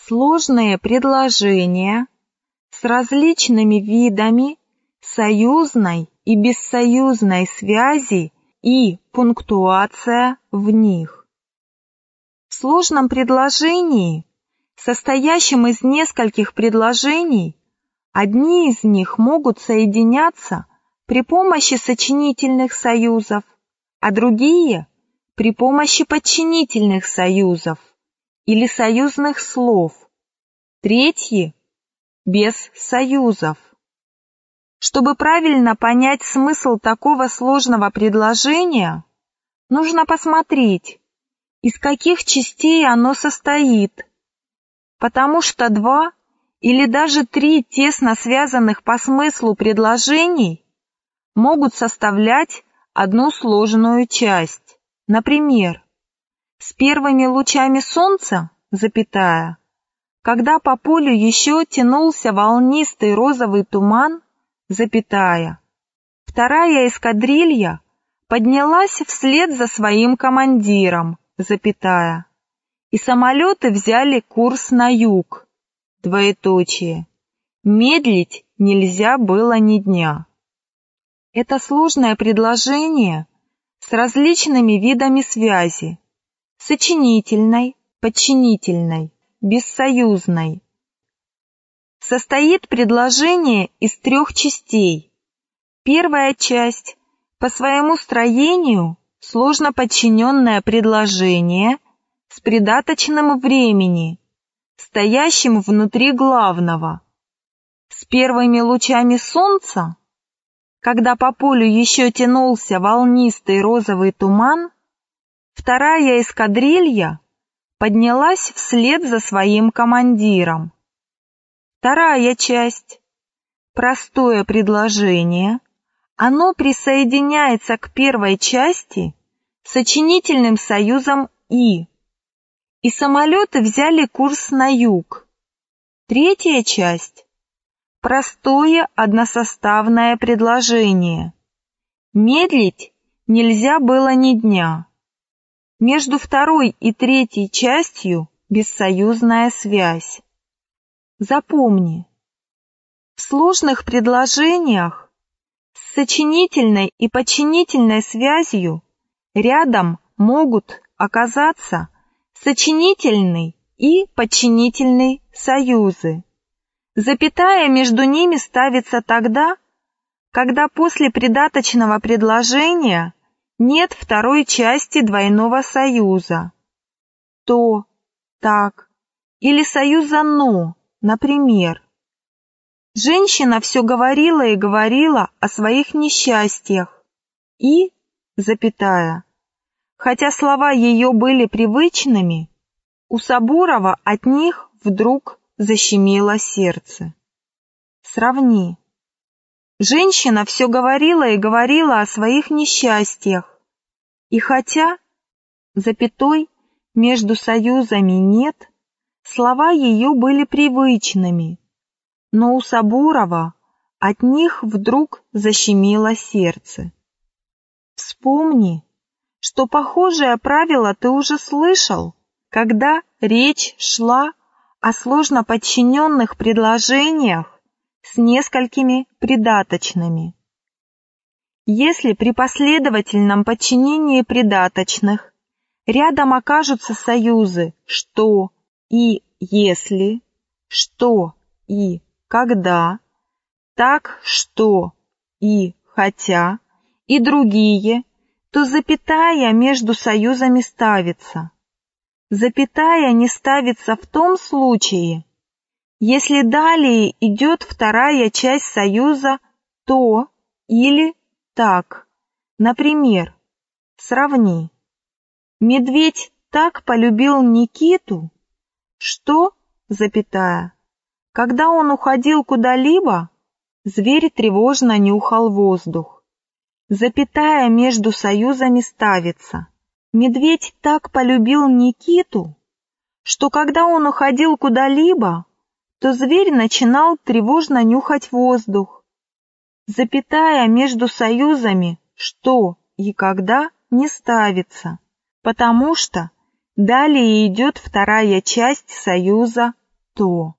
Сложные предложения с различными видами союзной и бессоюзной связи и пунктуация в них. В сложном предложении, состоящем из нескольких предложений, одни из них могут соединяться при помощи сочинительных союзов, а другие – при помощи подчинительных союзов или союзных слов, третьи – без союзов. Чтобы правильно понять смысл такого сложного предложения, нужно посмотреть, из каких частей оно состоит, потому что два или даже три тесно связанных по смыслу предложений могут составлять одну сложную часть. Например, с первыми лучами солнца, запятая, когда по полю еще тянулся волнистый розовый туман, запятая, вторая эскадрилья поднялась вслед за своим командиром, запятая, и самолеты взяли курс на юг, двоеточие. Медлить нельзя было ни дня. Это сложное предложение с различными видами связи, сочинительной, подчинительной, бессоюзной. Состоит предложение из трех частей. Первая часть по своему строению сложно подчиненное предложение с придаточным времени, стоящим внутри главного. С первыми лучами солнца, когда по полю еще тянулся волнистый розовый туман, вторая эскадрилья поднялась вслед за своим командиром. Вторая часть. Простое предложение. Оно присоединяется к первой части сочинительным союзом «и». И самолеты взяли курс на юг. Третья часть. Простое односоставное предложение. Медлить нельзя было ни дня. Между второй и третьей частью бессоюзная связь. Запомни, в сложных предложениях с сочинительной и подчинительной связью рядом могут оказаться сочинительный и подчинительный союзы. Запятая между ними ставится тогда, когда после придаточного предложения нет второй части двойного союза. То, так, или союза «но», например. Женщина все говорила и говорила о своих несчастьях и, запятая, хотя слова ее были привычными, у Сабурова от них вдруг защемило сердце. Сравни. Женщина все говорила и говорила о своих несчастьях, и хотя, запятой, между союзами нет, слова ее были привычными, но у Сабурова от них вдруг защемило сердце. Вспомни, что похожее правило ты уже слышал, когда речь шла о сложно подчиненных предложениях с несколькими придаточными. Если при последовательном подчинении придаточных рядом окажутся союзы «что» и «если», «что» и «когда», «так что» и «хотя» и другие, то запятая между союзами ставится. Запятая не ставится в том случае, если далее идет вторая часть союза «то» или «так». Например, сравни. Медведь так полюбил Никиту, что, запятая, когда он уходил куда-либо, зверь тревожно нюхал воздух. Запятая между союзами ставится. Медведь так полюбил Никиту, что когда он уходил куда-либо, то зверь начинал тревожно нюхать воздух. Запятая между союзами «что» и «когда» не ставится, потому что далее идет вторая часть союза что